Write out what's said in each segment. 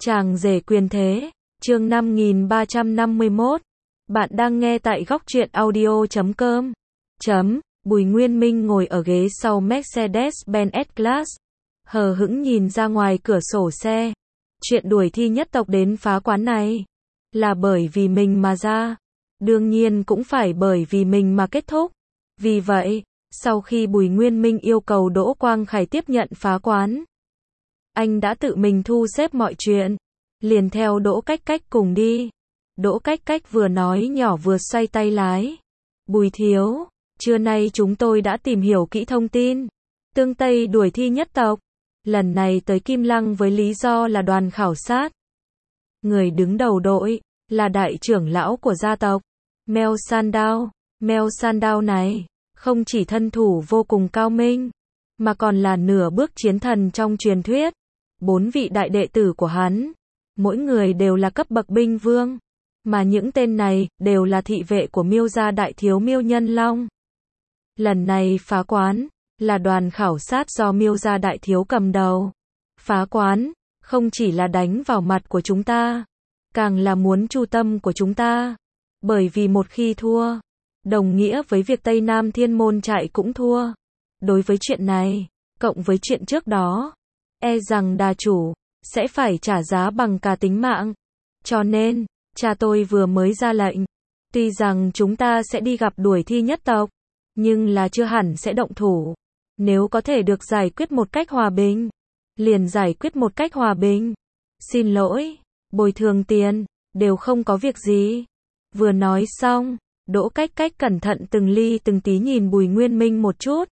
Chàng rể quyền thế, chương 5351. Bạn đang nghe tại góc truyện audio.com. Bùi Nguyên Minh ngồi ở ghế sau Mercedes-Benz S-Class, hờ hững nhìn ra ngoài cửa sổ xe. Chuyện đuổi thi nhất tộc đến phá quán này là bởi vì mình mà ra, đương nhiên cũng phải bởi vì mình mà kết thúc. Vì vậy, sau khi Bùi Nguyên Minh yêu cầu Đỗ Quang Khải tiếp nhận phá quán, anh đã tự mình thu xếp mọi chuyện, liền theo Đỗ Cách Cách cùng đi. Đỗ Cách Cách vừa nói nhỏ vừa xoay tay lái. Bùi thiếu, trưa nay chúng tôi đã tìm hiểu kỹ thông tin. Tương Tây đuổi thi nhất tộc, lần này tới Kim Lăng với lý do là đoàn khảo sát. Người đứng đầu đội là đại trưởng lão của gia tộc, Mel Sandao. Mel Sandao này, không chỉ thân thủ vô cùng cao minh, mà còn là nửa bước chiến thần trong truyền thuyết. 4 vị đại đệ tử của hắn, mỗi người đều là cấp bậc binh vương, mà những tên này đều là thị vệ của Miêu gia đại thiếu Miêu Nhân Long. Lần này phá quán là đoàn khảo sát do Miêu gia đại thiếu cầm đầu. Phá quán không chỉ là đánh vào mặt của chúng ta, càng là muốn chu tâm của chúng ta, bởi vì một khi thua, đồng nghĩa với việc Tây Nam Thiên Môn Trại cũng thua. Đối với chuyện này, cộng với chuyện trước đó, e rằng đà chủ sẽ phải trả giá bằng cả tính mạng. Cho nên, cha tôi vừa mới ra lệnh, tuy rằng chúng ta sẽ đi gặp đuổi thi nhất tộc, nhưng là chưa hẳn sẽ động thủ. Nếu có thể được giải quyết một cách hòa bình, liền giải quyết một cách hòa bình. Xin lỗi, bồi thường tiền, đều không có việc gì. Vừa nói xong, Đỗ Cách Cách cẩn thận từng ly từng tí nhìn Bùi Nguyên Minh một chút.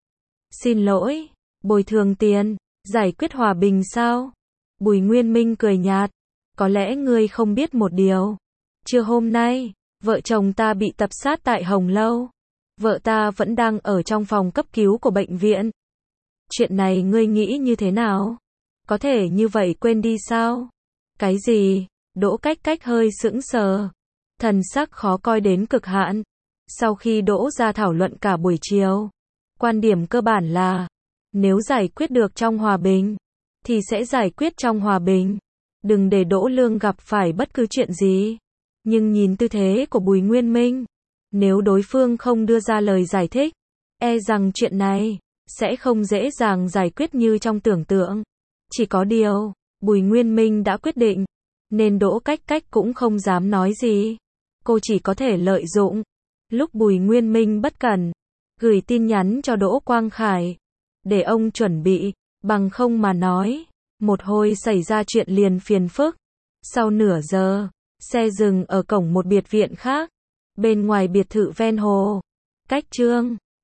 Xin lỗi, bồi thường tiền, giải quyết hòa bình sao? Bùi Nguyên Minh cười nhạt. Có lẽ ngươi không biết một điều. Trưa hôm nay, vợ chồng ta bị tập sát tại Hồng Lâu. Vợ ta vẫn đang ở trong phòng cấp cứu của bệnh viện. Chuyện này ngươi nghĩ như thế nào? Có thể như vậy quên đi sao? Cái gì? Đỗ Cách Cách hơi sững sờ, thần sắc khó coi đến cực hạn. Sau khi Đỗ ra thảo luận cả buổi chiều, quan điểm cơ bản là, nếu giải quyết được trong hòa bình, thì sẽ giải quyết trong hòa bình. Đừng để Đỗ Lương gặp phải bất cứ chuyện gì. Nhưng nhìn tư thế của Bùi Nguyên Minh, nếu đối phương không đưa ra lời giải thích, e rằng chuyện này sẽ không dễ dàng giải quyết như trong tưởng tượng. Chỉ có điều, Bùi Nguyên Minh đã quyết định, nên Đỗ Cách Cách cũng không dám nói gì. Cô chỉ có thể lợi dụng lúc Bùi Nguyên Minh bất cẩn, gửi tin nhắn cho Đỗ Quang Khải, để ông chuẩn bị, bằng không mà nói, một hồi xảy ra chuyện liền phiền phức. Sau nửa giờ, xe dừng ở cổng một biệt viện khác, bên ngoài biệt thự ven hồ. Cách Trương